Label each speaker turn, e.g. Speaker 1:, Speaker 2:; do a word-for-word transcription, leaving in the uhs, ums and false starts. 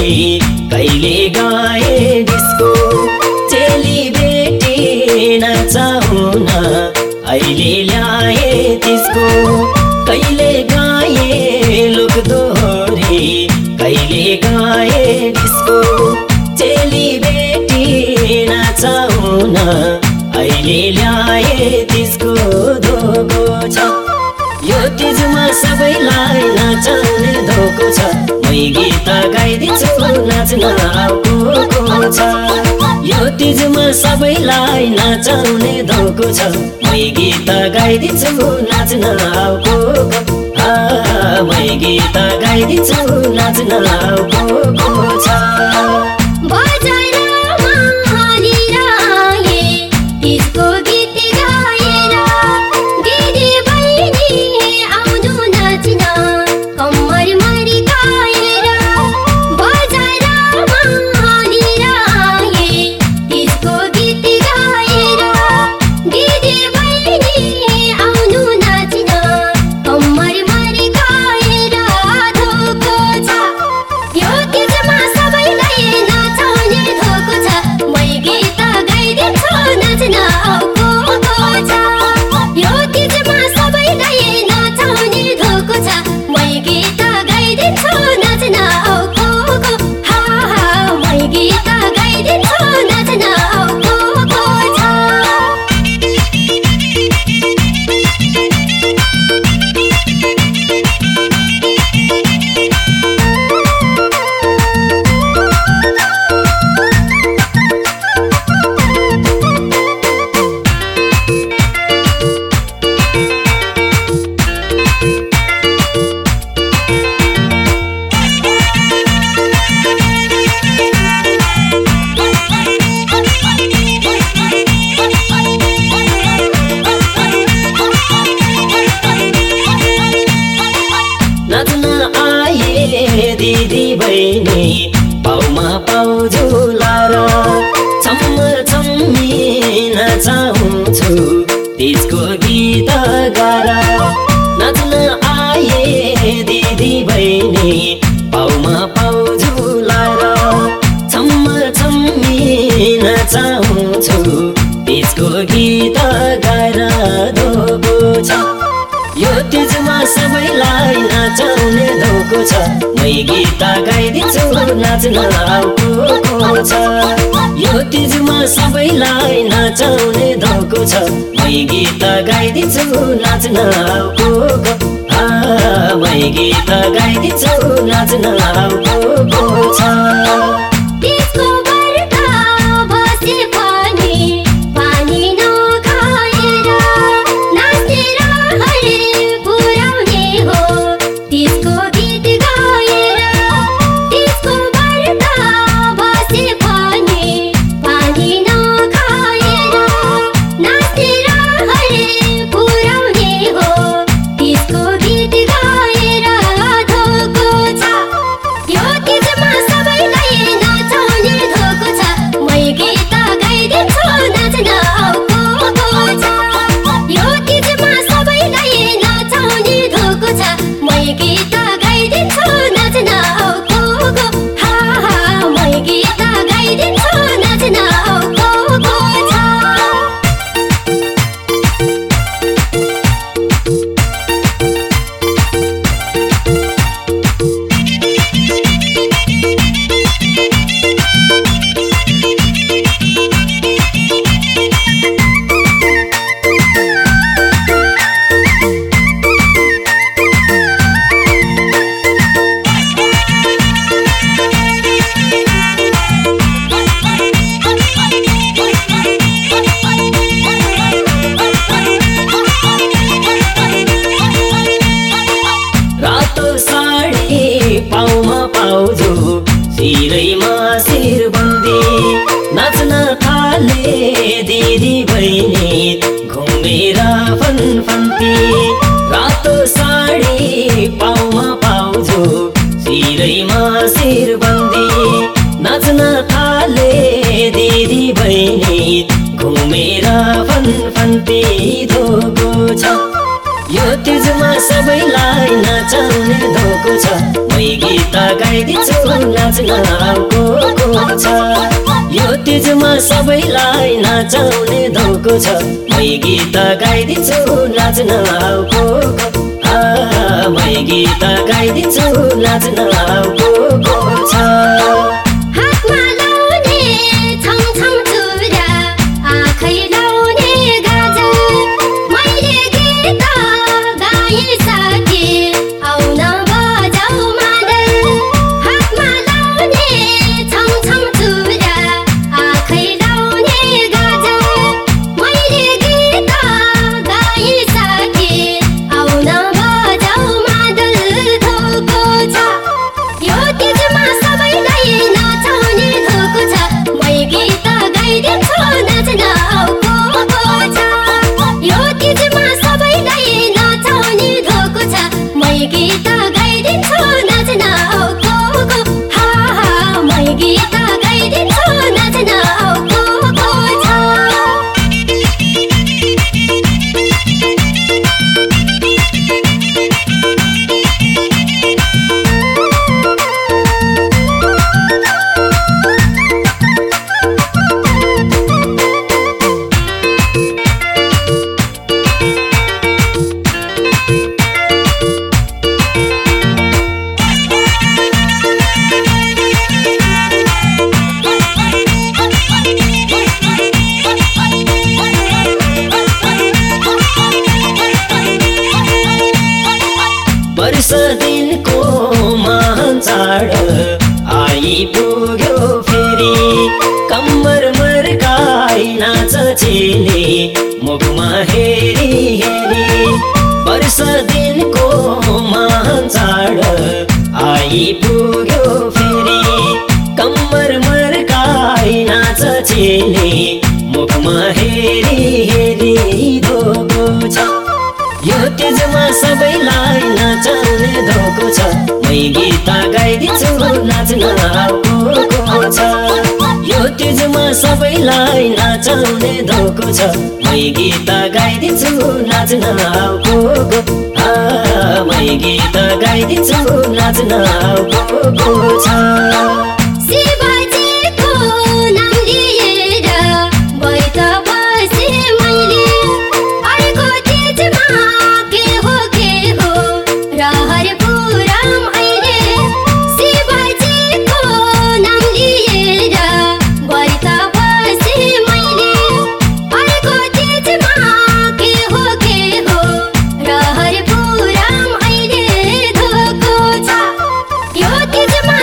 Speaker 1: रे कहिले गाए डिस्को चेली बेटी नचाउन अहिले ल्याए त्यसको कहिले गाए लोकदोहोरी कहिले गाए डिस्को चेली बेटी नचाउन अहिले ल्याए त्यसको धोको छ यो तिजमा सबैलाई नचाउने धोको छ मै गीत गाइदिन्छु नाच्न आउको छ यो तिजमा सबैलाई नचाउने धोको छ मै गीत गाइदिन्छु नाच्न आउको मै गीत गाइदिन्छु नाच्न आउको छ दिदी बहिनी पाउमा पाउ झुलाएर छम्म छम्मी नचाउँछु तिजको गीत गाएर नाच्न आए दिदी बहिनी पाउमा पाउ झुलाएर छम्म छम्मी नचाउँछु तिजको गीत गाएर धोको छ यो तिजमा सबैलाई नचाउने धोको छ मै गीत गाइदिन्छु नाच्न आउको छ यो तिजमा सबैलाई नचाउने धोको छ मै गीत गाइदिन्छु नाच्न आउको मै गीत गाइदिन्छु नाच्न आउको छ पाउमा पाउजो शिरैमा शिरबन्दी नाच्न थाले दिदी बहिनी घुमेर फनफन्ती रातो साडी पाउमा पाउजो शिरैमा शिरबन्दी नाच्न थाले दिदी बहिनी घुमेर फनफन्ती धोको छ यो तिजमा सबैलाई नचाउने धोको छ मै गीत गाइदिन्छु नाच्न को को छ यो तिजमा सबैलाई नाचाउने धोको छ मै गीत गाइदिन्छु नाच्न को को आ मै गीत गाइदिन्छु नाच्न को को छ वर्ष दिनको महान चाड आइपुग्यो फेरि कम्मर मर्काई नाच चेली मुखमा हेरी हेरी वर्ष दिनको महान चाड आइपुग्यो फेरि कम्मर मर्काई नाच चेली मुखमा हेरी हेरी धोको छ यो तिजमा सबैलाई नाचाउने धोको छ मै गीत गाइदिन्छु नाच्न को को छ यो तिजमा सबैलाई नाचाउने धोको छ मै गीत गाइदिन्छु नाच्न को को आ मै गीत गाइदिन्छु नाच्न को को छ
Speaker 2: Yo,